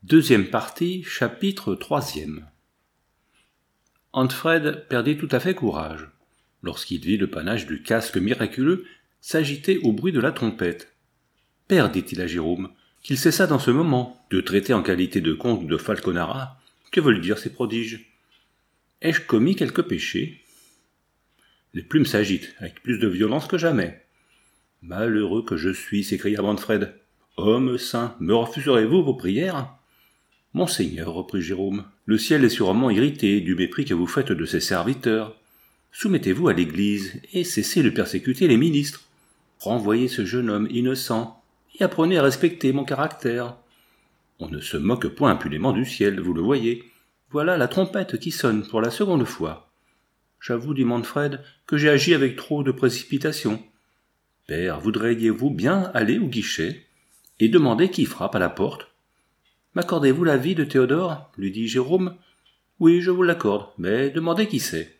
Deuxième partie, chapitre 3e. Antfred perdit tout à fait courage, lorsqu'il vit le panache du casque miraculeux s'agiter au bruit de la trompette. « Père, dit-il à Jérôme, qu'il cessa dans ce moment de traiter en qualité de comte de Falconara. Que veulent dire ces prodiges? Ai-je commis quelque péché ?» Les plumes s'agitent avec plus de violence que jamais. « Malheureux que je suis, s'écria Manfred. Homme saint, me refuserez-vous vos prières ?» Monseigneur, reprit Jérôme, le ciel est sûrement irrité du mépris que vous faites de ses serviteurs. Soumettez-vous à l'Église et cessez de persécuter les ministres. Renvoyez ce jeune homme innocent et apprenez à respecter mon caractère. On ne se moque point impunément du ciel, vous le voyez. Voilà la trompette qui sonne pour la seconde fois. J'avoue, dit Manfred, que j'ai agi avec trop de précipitation. Père, voudriez-vous bien aller au guichet et demander qui frappe à la porte? M'accordez-vous la vie de Théodore lui dit Jérôme. Oui, je vous l'accorde, mais demandez qui c'est.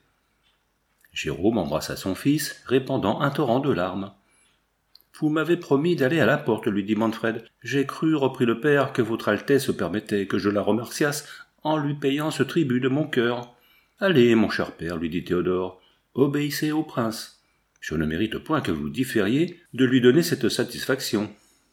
Jérôme embrassa son fils, répandant un torrent de larmes. Vous m'avez promis d'aller à la porte, lui dit Manfred. J'ai cru, reprit le père, que votre Altesse permettait que je la remerciasse en lui payant ce tribut de mon cœur. Allez, mon cher père, lui dit Théodore, obéissez au prince. Je ne mérite point que vous différiez de lui donner cette satisfaction.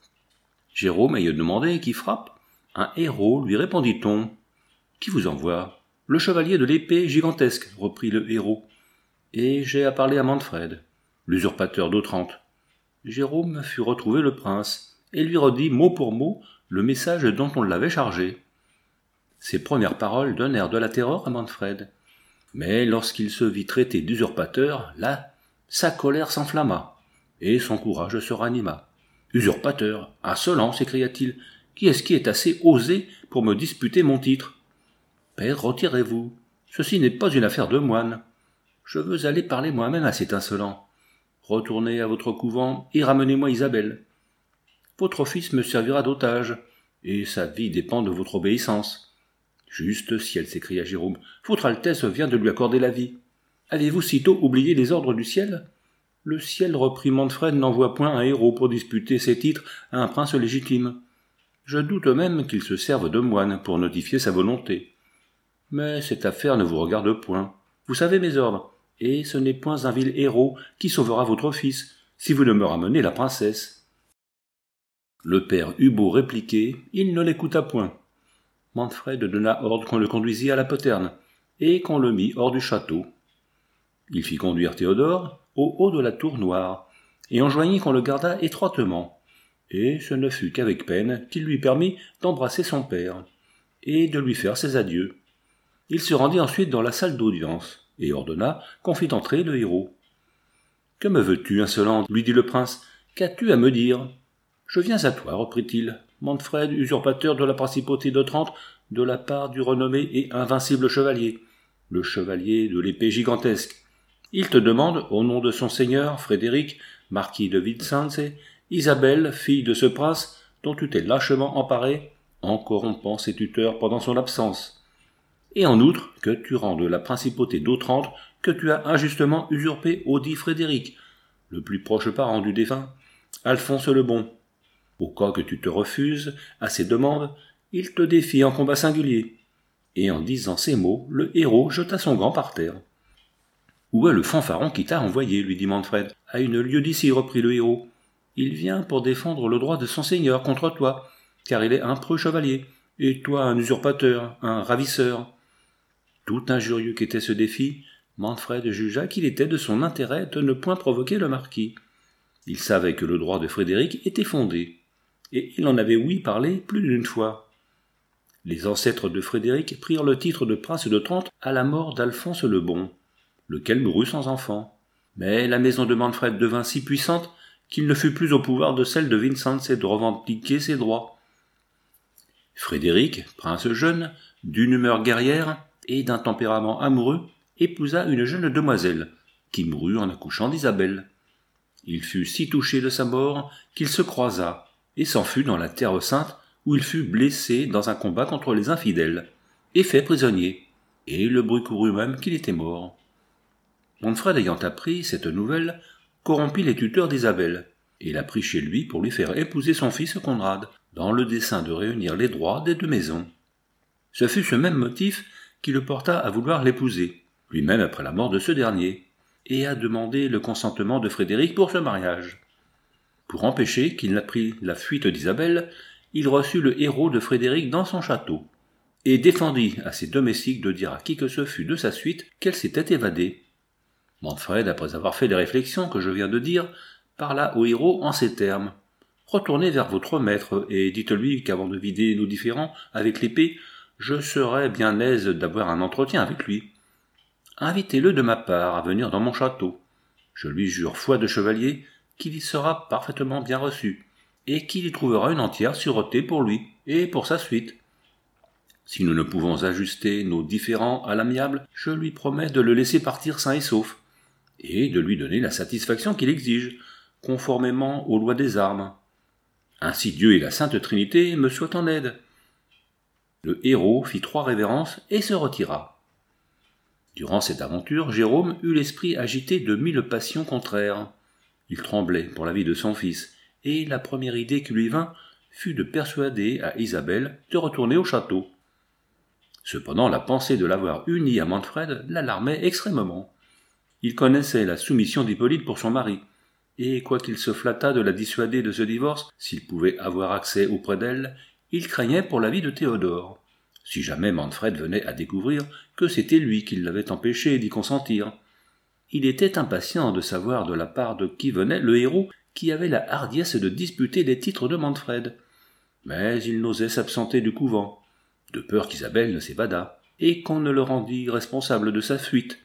Jérôme ayant demandé qui frappe, un héros, lui répondit-on. Qui vous envoie? Le chevalier de l'épée gigantesque, reprit le héros. Et j'ai à parler à Manfred, l'usurpateur d'Otrante. Jérôme fit retrouver le prince, et lui redit mot pour mot le message dont on l'avait chargé. Ces premières paroles donnèrent de la terreur à Manfred. Mais lorsqu'il se vit traité d'usurpateur, là, sa colère s'enflamma, et son courage se ranima. Usurpateur, insolent, s'écria-t-il, qui est-ce qui est assez osé pour me disputer mon titre? Père, retirez-vous, ceci n'est pas une affaire de moine. Je veux aller parler moi-même à cet insolent. Retournez à votre couvent et ramenez-moi Isabelle. Votre fils me servira d'otage, et sa vie dépend de votre obéissance. Juste ciel, s'écria Jérôme, votre Altesse vient de lui accorder la vie. Avez-vous sitôt oublié les ordres du ciel? Le ciel, reprit Manfred, n'envoie point un héros pour disputer ses titres à un prince légitime. Je doute même qu'il se serve de moine pour notifier sa volonté. Mais cette affaire ne vous regarde point. Vous savez mes ordres, et ce n'est point un vil héros qui sauvera votre fils, si vous ne me ramenez la princesse. Le père eut beau répliquer, il ne l'écouta point. Manfred donna ordre qu'on le conduisit à la poterne, et qu'on le mit hors du château. Il fit conduire Théodore au haut de la tour noire, et enjoignit qu'on le gardât étroitement. Et ce ne fut qu'avec peine qu'il lui permit d'embrasser son père, et de lui faire ses adieux. Il se rendit ensuite dans la salle d'audience, et ordonna qu'on fît entrer le héros. « Que me veux-tu, insolent ?» lui dit le prince. « Qu'as-tu à me dire ?»« Je viens à toi, reprit-il, Manfred, usurpateur de la principauté d'Otrante, de la part du renommé et invincible chevalier, le chevalier de l'épée gigantesque. Il te demande, au nom de son seigneur, Frédéric, marquis de Vincennes, Isabelle, fille de ce prince, dont tu t'es lâchement emparé, en corrompant ses tuteurs pendant son absence. Et en outre, que tu rendes la principauté d'Otrante que tu as injustement usurpée au dit Frédéric, le plus proche parent du défunt, Alphonse le Bon. Au cas que tu te refuses à ses demandes, il te défie en combat singulier. » Et en disant ces mots, le héros jeta son gant par terre. « Où est le fanfaron qui t'a envoyé ?» lui dit Manfred. « À une lieue d'ici, reprit le héros. Il vient pour défendre le droit de son seigneur contre toi, car il est un preux chevalier, et toi un usurpateur, un ravisseur. » Tout injurieux qu'était ce défi, Manfred jugea qu'il était de son intérêt de ne point provoquer le marquis. Il savait que le droit de Frédéric était fondé, et il en avait ouï parler plus d'une fois. Les ancêtres de Frédéric prirent le titre de prince d'Otrante à la mort d'Alphonse le Bon, lequel mourut sans enfant. Mais la maison de Manfred devint si puissante qu'il ne fut plus au pouvoir de celle de Vincennes de revendiquer ses droits. Frédéric, prince jeune, d'une humeur guerrière et d'un tempérament amoureux, épousa une jeune demoiselle, qui mourut en accouchant d'Isabelle. Il fut si touché de sa mort qu'il se croisa, et s'en fut dans la terre sainte, où il fut blessé dans un combat contre les infidèles, et fait prisonnier, et le bruit courut même qu'il était mort. Manfred ayant appris cette nouvelle, corrompit les tuteurs d'Isabelle, et la prit chez lui pour lui faire épouser son fils Conrad, dans le dessein de réunir les droits des deux maisons. Ce fut ce même motif qui le porta à vouloir l'épouser, lui-même après la mort de ce dernier, et à demander le consentement de Frédéric pour ce mariage. Pour empêcher qu'il n'apprît la fuite d'Isabelle, il reçut le héros de Frédéric dans son château, et défendit à ses domestiques de dire à qui que ce fût de sa suite qu'elle s'était évadée. Manfred, après avoir fait les réflexions que je viens de dire, parla au héros en ces termes. « Retournez vers votre maître, et dites-lui qu'avant de vider nos différends avec l'épée, je serais bien aise d'avoir un entretien avec lui. Invitez-le de ma part à venir dans mon château. Je lui jure foi de chevalier qu'il y sera parfaitement bien reçu, et qu'il y trouvera une entière sûreté pour lui et pour sa suite. Si nous ne pouvons ajuster nos différends à l'amiable, je lui promets de le laisser partir sain et sauf, et de lui donner la satisfaction qu'il exige, conformément aux lois des armes. Ainsi Dieu et la Sainte Trinité me soient en aide. » Le héros fit 3 révérences et se retira. Durant cette aventure, Jérôme eut l'esprit agité de 1000 passions contraires. Il tremblait pour la vie de son fils, et la première idée qui lui vint fut de persuader à Isabelle de retourner au château. Cependant, la pensée de l'avoir unie à Manfred l'alarmait extrêmement. Il connaissait la soumission d'Hippolyte pour son mari, et quoiqu'il se flattât de la dissuader de ce divorce, s'il pouvait avoir accès auprès d'elle, il craignait pour la vie de Théodore, si jamais Manfred venait à découvrir que c'était lui qui l'avait empêché d'y consentir. Il était impatient de savoir de la part de qui venait le héros qui avait la hardiesse de disputer les titres de Manfred. Mais il n'osait s'absenter du couvent, de peur qu'Isabelle ne s'évadât, et qu'on ne le rendît responsable de sa fuite.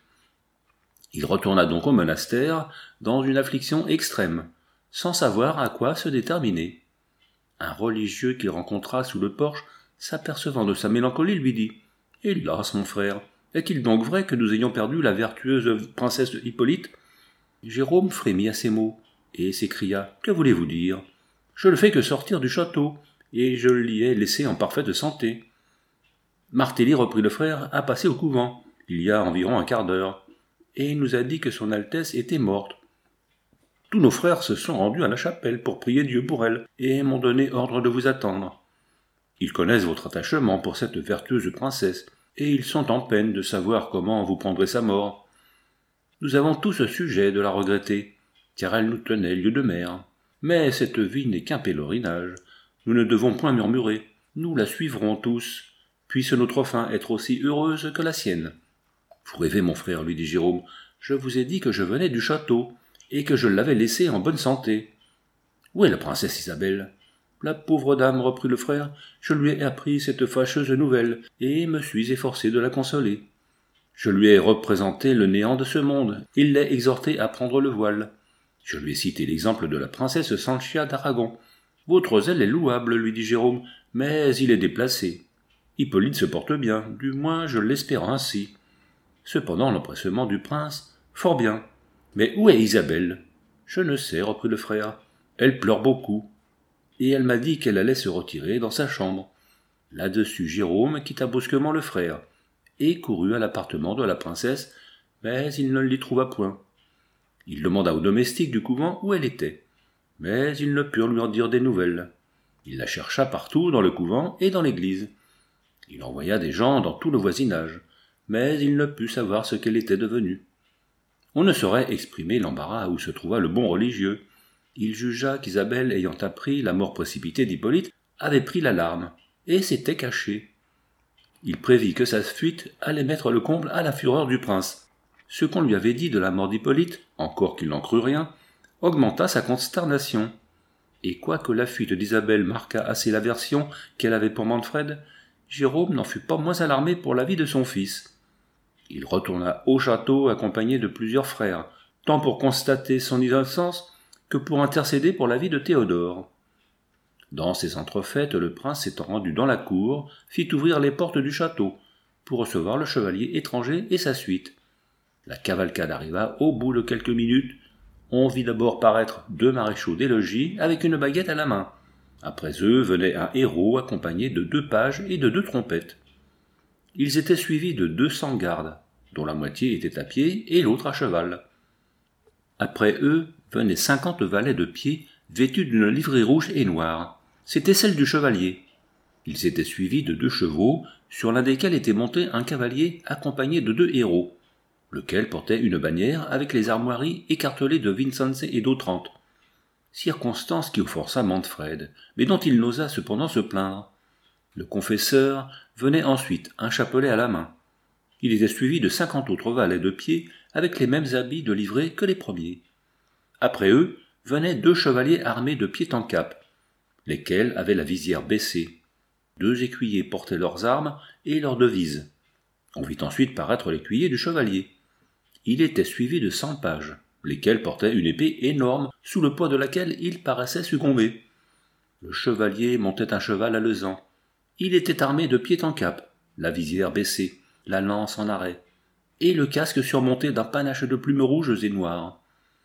Il retourna donc au monastère, dans une affliction extrême, sans savoir à quoi se déterminer. Un religieux qu'il rencontra sous le porche, s'apercevant de sa mélancolie, lui dit « Hélas, mon frère, est-il donc vrai que nous ayons perdu la vertueuse princesse Hippolyte ?» Jérôme frémit à ces mots, et s'écria « Que voulez-vous dire ? Je ne fais que sortir du château, et je l'y ai laissé en parfaite santé. » Martelly, reprit le frère, a passé au couvent, il y a environ un quart d'heure, et il nous a dit que son Altesse était morte. Tous nos frères se sont rendus à la chapelle pour prier Dieu pour elle, et m'ont donné ordre de vous attendre. Ils connaissent votre attachement pour cette vertueuse princesse, et ils sont en peine de savoir comment vous prendrez sa mort. Nous avons tous sujet de la regretter, car elle nous tenait lieu de mère. Mais cette vie n'est qu'un pèlerinage. Nous ne devons point murmurer. Nous la suivrons tous. Puisse notre fin être aussi heureuse que la sienne. Vous rêvez, mon frère, lui dit Jérôme. Je vous ai dit que je venais du château, et que je l'avais laissée en bonne santé. Où est la princesse Isabelle ? La pauvre dame, reprit le frère, je lui ai appris cette fâcheuse nouvelle, et me suis efforcé de la consoler. Je lui ai représenté le néant de ce monde, et l'ai exhorté à prendre le voile. Je lui ai cité l'exemple de la princesse Sanchia d'Aragon. Votre zèle est louable, lui dit Jérôme, mais il est déplacé. Hippolyte se porte bien, du moins je l'espère ainsi. Cependant l'empressement du prince, fort bien. Mais où est Isabelle ? Je ne sais, reprit le frère. Elle pleure beaucoup. Et elle m'a dit qu'elle allait se retirer dans sa chambre. Là-dessus Jérôme quitta brusquement le frère, et courut à l'appartement de la princesse, mais il ne l'y trouva point. Il demanda aux domestiques du couvent où elle était, mais ils ne purent lui en dire des nouvelles. Il la chercha partout dans le couvent et dans l'église. Il envoya des gens dans tout le voisinage, mais il ne put savoir ce qu'elle était devenue. On ne saurait exprimer l'embarras où se trouva le bon religieux. Il jugea qu'Isabelle, ayant appris la mort précipitée d'Hippolyte, avait pris l'alarme, et s'était cachée. Il prévit que sa fuite allait mettre le comble à la fureur du prince. Ce qu'on lui avait dit de la mort d'Hippolyte, encore qu'il n'en crût rien, augmenta sa consternation. Et quoique la fuite d'Isabelle marquât assez l'aversion qu'elle avait pour Manfred, Jérôme n'en fut pas moins alarmé pour la vie de son fils. Il retourna au château accompagné de plusieurs frères, tant pour constater son innocence que pour intercéder pour la vie de Théodore. Dans ces entrefaites, le prince s'étant rendu dans la cour, fit ouvrir les portes du château, pour recevoir le chevalier étranger et sa suite. La cavalcade arriva au bout de quelques minutes. On vit d'abord paraître 2 maréchaux des logis avec une baguette à la main. Après eux venait un héros accompagné de 2 pages et de 2 trompettes. Ils étaient suivis de 200 gardes, dont la moitié était à pied et l'autre à cheval. Après eux venaient 50 valets de pied vêtus d'une livrée rouge et noire. C'était celle du chevalier. Ils étaient suivis de 2 chevaux, sur l'un desquels était monté un cavalier accompagné de 2 héros, lequel portait une bannière avec les armoiries écartelées de Vincennes et d'Otrante. Circonstance qui offensa Manfred, mais dont il n'osa cependant se plaindre. Le confesseur venait ensuite, un chapelet à la main. Il était suivi de 50 autres valets de pied avec les mêmes habits de livrée que les premiers. Après eux venaient 2 chevaliers armés de pied en cap, lesquels avaient la visière baissée. 2 écuyers portaient leurs armes et leurs devises. On vit ensuite paraître l'écuyer du chevalier. Il était suivi de 100 pages, lesquels portaient une épée énorme sous le poids de laquelle il paraissait succomber. Le chevalier montait un cheval alezan. Il était armé de pied en cap, la visière baissée, la lance en arrêt, et le casque surmonté d'un panache de plumes rouges et noires.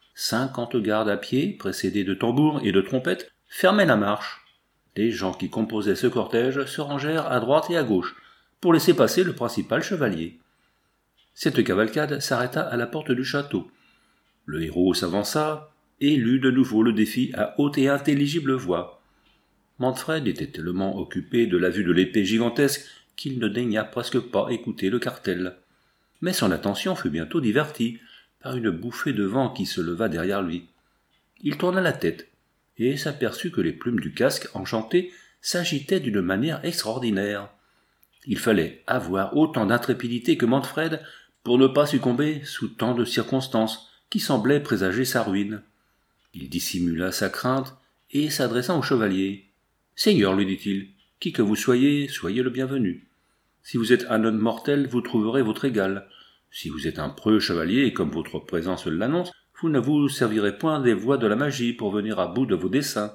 50 gardes à pied, précédés de tambours et de trompettes, fermaient la marche. Les gens qui composaient ce cortège se rangèrent à droite et à gauche, pour laisser passer le principal chevalier. Cette cavalcade s'arrêta à la porte du château. Le héros s'avança et lut de nouveau le défi à haute et intelligible voix. Manfred était tellement occupé de la vue de l'épée gigantesque qu'il ne daigna presque pas écouter le cartel. Mais son attention fut bientôt divertie par une bouffée de vent qui se leva derrière lui. Il tourna la tête et s'aperçut que les plumes du casque enchanté s'agitaient d'une manière extraordinaire. Il fallait avoir autant d'intrépidité que Manfred pour ne pas succomber sous tant de circonstances qui semblaient présager sa ruine. Il dissimula sa crainte et s'adressant au chevalier. « Seigneur, lui dit-il, qui que vous soyez, soyez le bienvenu. Si vous êtes un homme mortel, vous trouverez votre égal. Si vous êtes un preux chevalier, comme votre présence l'annonce, vous ne vous servirez point des voies de la magie pour venir à bout de vos desseins.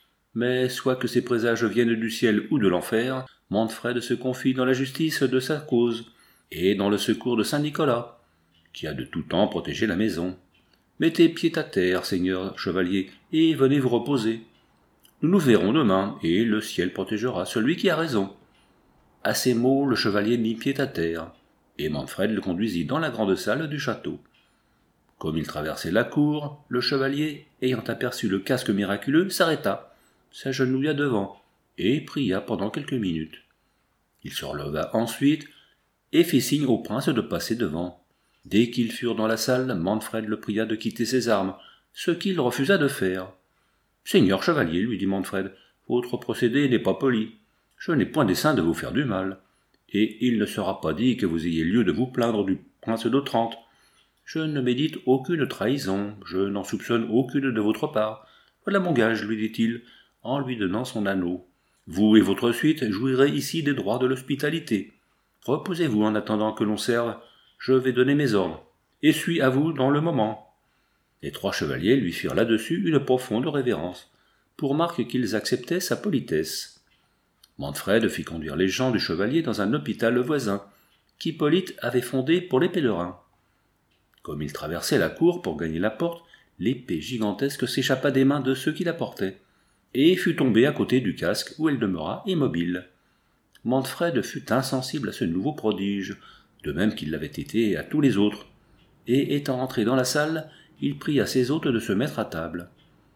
Mais soit que ces présages viennent du ciel ou de l'enfer, Manfred se confie dans la justice de sa cause, et dans le secours de saint Nicolas, qui a de tout temps protégé la maison. Mettez pied à terre, seigneur chevalier, et venez vous reposer. Nous nous verrons demain, et le ciel protégera celui qui a raison. » À ces mots, le chevalier mit pied à terre, et Manfred le conduisit dans la grande salle du château. Comme il traversait la cour, le chevalier, ayant aperçu le casque miraculeux, s'arrêta, s'agenouilla devant, et pria pendant quelques minutes. Il se releva ensuite, et fit signe au prince de passer devant. Dès qu'ils furent dans la salle, Manfred le pria de quitter ses armes, ce qu'il refusa de faire. « Seigneur chevalier, lui dit Manfred, votre procédé n'est pas poli. Je n'ai point dessein de vous faire du mal, et il ne sera pas dit que vous ayez lieu de vous plaindre du prince d'Otrante. Je ne médite aucune trahison, je n'en soupçonne aucune de votre part. Voilà mon gage, lui dit-il, en lui donnant son anneau. Vous et votre suite jouirez ici des droits de l'hospitalité. Reposez-vous en attendant que l'on serve, je vais donner mes ordres, et suis à vous dans le moment. » Les 3 chevaliers lui firent là-dessus une profonde révérence, pour marque qu'ils acceptaient sa politesse. Manfred fit conduire les gens du chevalier dans un hôpital voisin, qu'Hippolyte avait fondé pour les pèlerins. Comme il traversait la cour pour gagner la porte, l'épée gigantesque s'échappa des mains de ceux qui la portaient, et fut tombée à côté du casque où elle demeura immobile. Manfred fut insensible à ce nouveau prodige, de même qu'il l'avait été à tous les autres, et étant entré dans la salle, il pria ses hôtes de se mettre à table.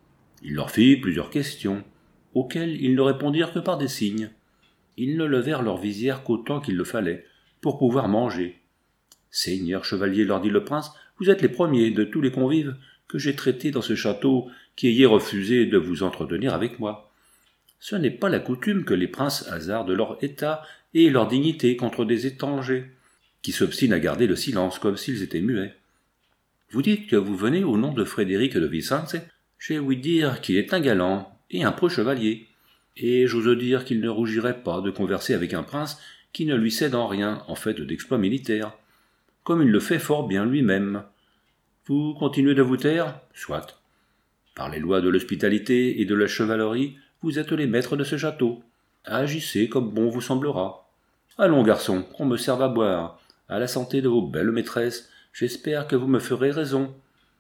Il leur fit plusieurs questions, auxquelles ils ne répondirent que par des signes. Ils ne levèrent leur visière qu'autant qu'il le fallait, pour pouvoir manger. « Seigneur chevalier, leur dit le prince, vous êtes les premiers de tous les convives que j'ai traités dans ce château qui ayez refusé de vous entretenir avec moi. Ce n'est pas la coutume que les princes hasardent leur état et leur dignité contre des étrangers, qui s'obstinent à garder le silence comme s'ils étaient muets. Vous dites que vous venez au nom de Frédéric de Vicence, j'ai ouï dire qu'il est un galant et un preux chevalier, et j'ose dire qu'il ne rougirait pas de converser avec un prince qui ne lui cède en rien en fait d'exploits militaires, comme il le fait fort bien lui-même. Vous continuez de vous taire ? Soit. Par les lois de l'hospitalité et de la chevalerie, vous êtes les maîtres de ce château. Agissez comme bon vous semblera. Allons, garçon, qu'on me serve à boire. À la santé de vos belles maîtresses, j'espère que vous me ferez raison. »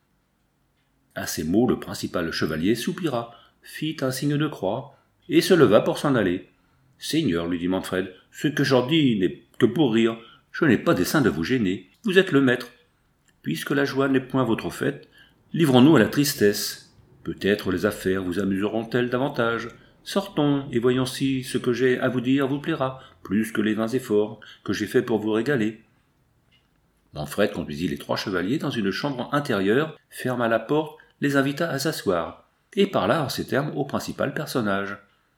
À ces mots, le principal chevalier soupira, fit un signe de croix, et se leva pour s'en aller. « Seigneur, lui dit Manfred, ce que j'en dis n'est que pour rire. Je n'ai pas dessein de vous gêner. Vous êtes le maître. Puisque la joie n'est point votre fête, livrons-nous à la tristesse. Peut-être les affaires vous amuseront-elles davantage. Sortons, et voyons si ce que j'ai à vous dire vous plaira, plus que les vains efforts que j'ai faits pour vous régaler. » Manfred conduisit les 3 chevaliers dans une chambre intérieure, ferma la porte, les invita à s'asseoir, et parla en ces termes au principal personnage.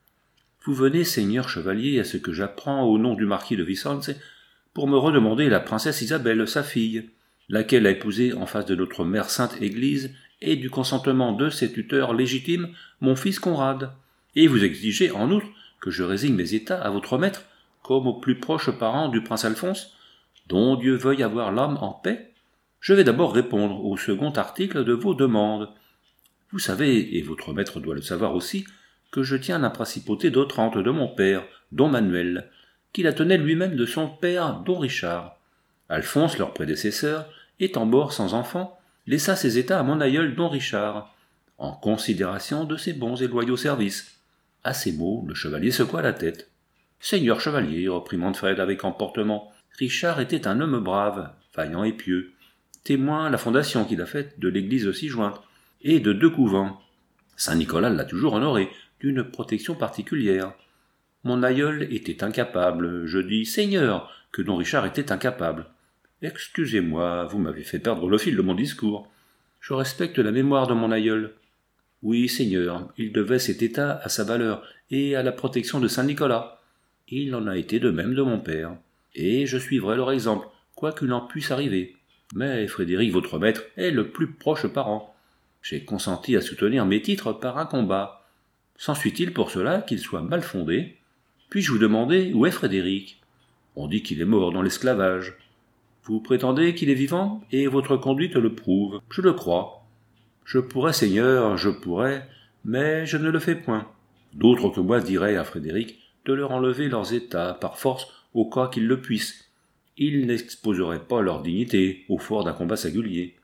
« Vous venez, seigneur chevalier, à ce que j'apprends au nom du marquis de Vicence, pour me redemander la princesse Isabelle, sa fille, laquelle a épousé en face de notre mère sainte Église, et du consentement de ses tuteurs légitimes, mon fils Conrad. Et vous exigez, en outre, que je résigne mes états à votre maître, comme au plus proche parent du prince Alphonse, dont Dieu veuille avoir l'âme en paix. Je vais d'abord répondre au second article de vos demandes. Vous savez, et votre maître doit le savoir aussi, que je tiens la principauté d'Otrante de mon père, don Manuel, qui la tenait lui-même de son père, don Richard. Alphonse, leur prédécesseur, étant mort sans enfant, laissa ses états à mon aïeul don Richard, en considération de ses bons et loyaux services. À ces mots, le chevalier secoua la tête. « Seigneur chevalier, reprit Manfred avec emportement, Richard était un homme brave, vaillant et pieux, témoin la fondation qu'il a faite de l'église ci-jointe, et de 2 couvents. Saint Nicolas l'a toujours honoré, d'une protection particulière. Mon aïeul était incapable, je dis Seigneur, que don Richard était incapable. Excusez-moi, vous m'avez fait perdre le fil de mon discours. Je respecte la mémoire de mon aïeul. Oui, Seigneur, il devait cet état à sa valeur et à la protection de Saint Nicolas. Il en a été de même de mon père, et je suivrai leur exemple, quoi qu'il en puisse arriver. Mais Frédéric, votre maître, est le plus proche parent. J'ai consenti à soutenir mes titres par un combat. S'ensuit-il pour cela qu'il soit mal fondé? Puis-je vous demander où est Frédéric? On dit qu'il est mort dans l'esclavage. Vous prétendez qu'il est vivant, et votre conduite le prouve. Je le crois. Je pourrais, Seigneur, je pourrais, mais je ne le fais point. D'autres que moi diraient à Frédéric de leur enlever leurs états par force au cas qu'ils le puissent. Ils n'exposeraient pas leur dignité au fort d'un combat singulier.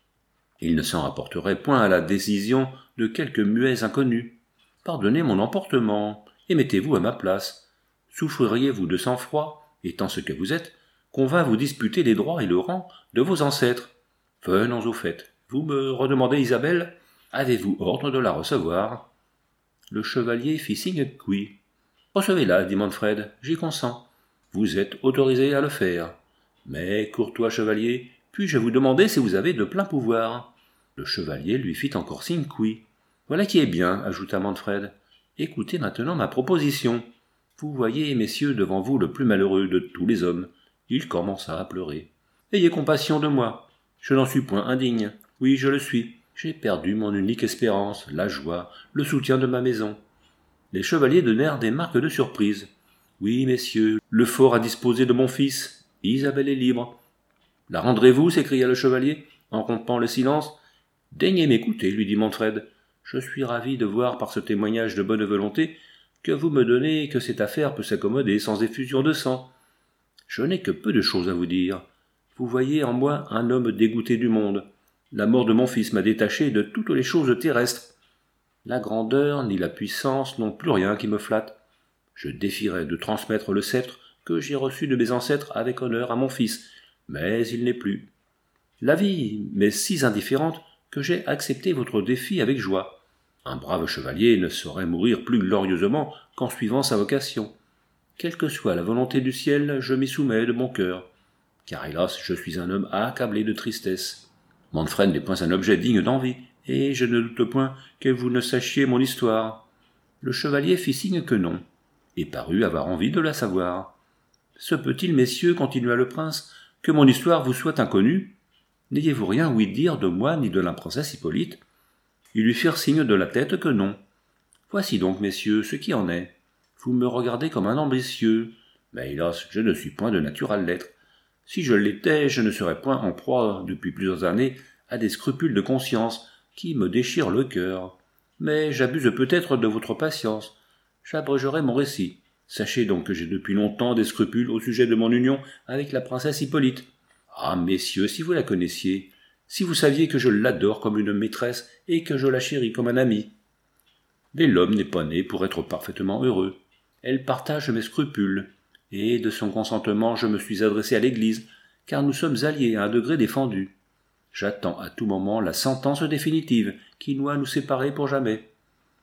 Ils ne s'en rapporteraient point à la décision de quelques muets inconnus. Pardonnez mon emportement, et mettez-vous à ma place. Souffririez-vous de sang-froid, étant ce que vous êtes, qu'on vînt vous disputer les droits et le rang de vos ancêtres? Venons au fait. Vous me redemandez Isabelle? Avez-vous ordre de la recevoir? Le chevalier fit signe que oui. Recevez-la, dit Manfred, j'y consens. Vous êtes autorisé à le faire. Mais, courtois chevalier, puis-je vous demander si vous avez de pleins pouvoirs? Le chevalier lui fit encore signe que oui. Voilà qui est bien, ajouta Manfred. Écoutez maintenant ma proposition. Vous voyez, messieurs, devant vous le plus malheureux de tous les hommes. Il commença à pleurer. Ayez compassion de moi. Je n'en suis point indigne. Oui, je le suis. J'ai perdu mon unique espérance, la joie, le soutien de ma maison. Les chevaliers donnèrent des marques de surprise. Oui, messieurs, le fort a disposé de mon fils. Isabelle est libre. La rendrez-vous? S'écria le chevalier, en rompant le silence. Daignez m'écouter, lui dit Manfred. Je suis ravi de voir par ce témoignage de bonne volonté que vous me donnez que cette affaire peut s'accommoder sans effusion de sang. Je n'ai que peu de choses à vous dire. Vous voyez en moi un homme dégoûté du monde. La mort de mon fils m'a détaché de toutes les choses terrestres. La grandeur ni la puissance n'ont plus rien qui me flatte. Je défierais de transmettre le sceptre que j'ai reçu de mes ancêtres avec honneur à mon fils, mais il n'est plus. La vie m'est si indifférente que j'ai accepté votre défi avec joie. Un brave chevalier ne saurait mourir plus glorieusement qu'en suivant sa vocation. Quelle que soit la volonté du ciel, je m'y soumets de mon cœur, car hélas, je suis un homme accablé de tristesse. Manfred n'est point un objet digne d'envie, et je ne doute point que vous ne sachiez mon histoire. Le chevalier fit signe que non, et parut avoir envie de la savoir. Se peut-il, messieurs, continua le prince, que mon histoire vous soit inconnue? N'ayez-vous rien ouï dire de moi ni de la princesse Hippolyte? Ils lui firent signe de la tête que non. Voici donc, messieurs, ce qui en est. Vous me regardez comme un ambitieux, mais hélas, je ne suis point de nature à l'être. Si je l'étais, je ne serais point en proie, depuis plusieurs années, à des scrupules de conscience qui me déchirent le cœur. Mais j'abuse peut-être de votre patience. J'abrégerai mon récit. Sachez donc que j'ai depuis longtemps des scrupules au sujet de mon union avec la princesse Hippolyte. Ah, messieurs, si vous la connaissiez, si vous saviez que je l'adore comme une maîtresse et que je la chéris comme un ami. Mais l'homme n'est pas né pour être parfaitement heureux. Elle partage mes scrupules, et de son consentement je me suis adressé à l'Église, car nous sommes alliés à un degré défendu. J'attends à tout moment la sentence définitive qui doit nous séparer pour jamais.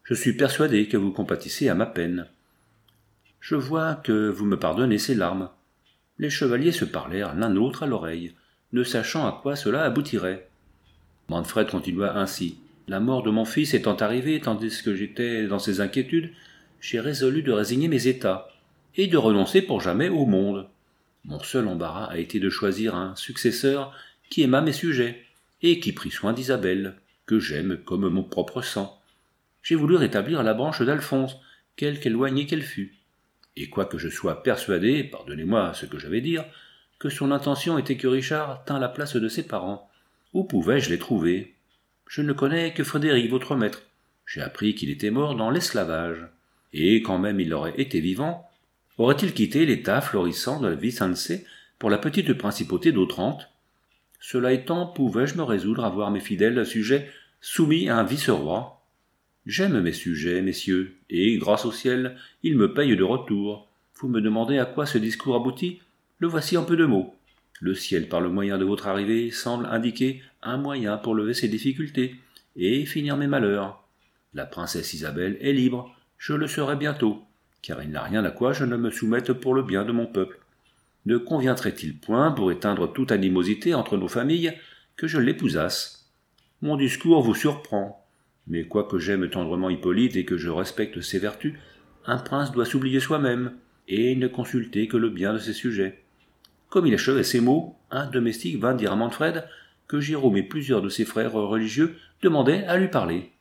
Je suis persuadé que vous compatissez à ma peine. Je vois que vous me pardonnez ces larmes. » Les chevaliers se parlèrent l'un l'autre à l'oreille, ne sachant à quoi cela aboutirait. Manfred continua ainsi. « La mort de mon fils étant arrivée, tandis que j'étais dans ces inquiétudes, j'ai résolu de résigner mes états, et de renoncer pour jamais au monde. Mon seul embarras a été de choisir un successeur qui aimât mes sujets, et qui prit soin d'Isabelle, que j'aime comme mon propre sang. J'ai voulu rétablir la branche d'Alphonse, quelque éloignée qu'elle fût. Et quoique je sois persuadé, pardonnez-moi ce que je vais dire, que son intention était que Richard tînt la place de ses parents, où pouvais-je les trouver? Je ne connais que Frédéric, votre maître. J'ai appris qu'il était mort dans l'esclavage. Et quand même il aurait été vivant, aurait-il quitté l'état florissant de la Vicence pour la petite principauté d'Otrante? Cela étant, pouvais-je me résoudre à voir mes fidèles sujets soumis à un vice-roi? J'aime mes sujets, messieurs, et, grâce au ciel, ils me payent de retour. Vous me demandez à quoi ce discours aboutit? Le voici en peu de mots. Le ciel, par le moyen de votre arrivée, semble indiquer un moyen pour lever ses difficultés et finir mes malheurs. La princesse Isabelle est libre, je le serai bientôt, car il n'a rien à quoi je ne me soumette pour le bien de mon peuple. Ne conviendrait-il point, pour éteindre toute animosité entre nos familles, que je l'épousasse? Mon discours vous surprend, mais quoique j'aime tendrement Hippolyte et que je respecte ses vertus, un prince doit s'oublier soi-même, et ne consulter que le bien de ses sujets. » Comme il achevait ces mots, un domestique vint dire à Manfred que Jérôme et plusieurs de ses frères religieux demandaient à lui parler.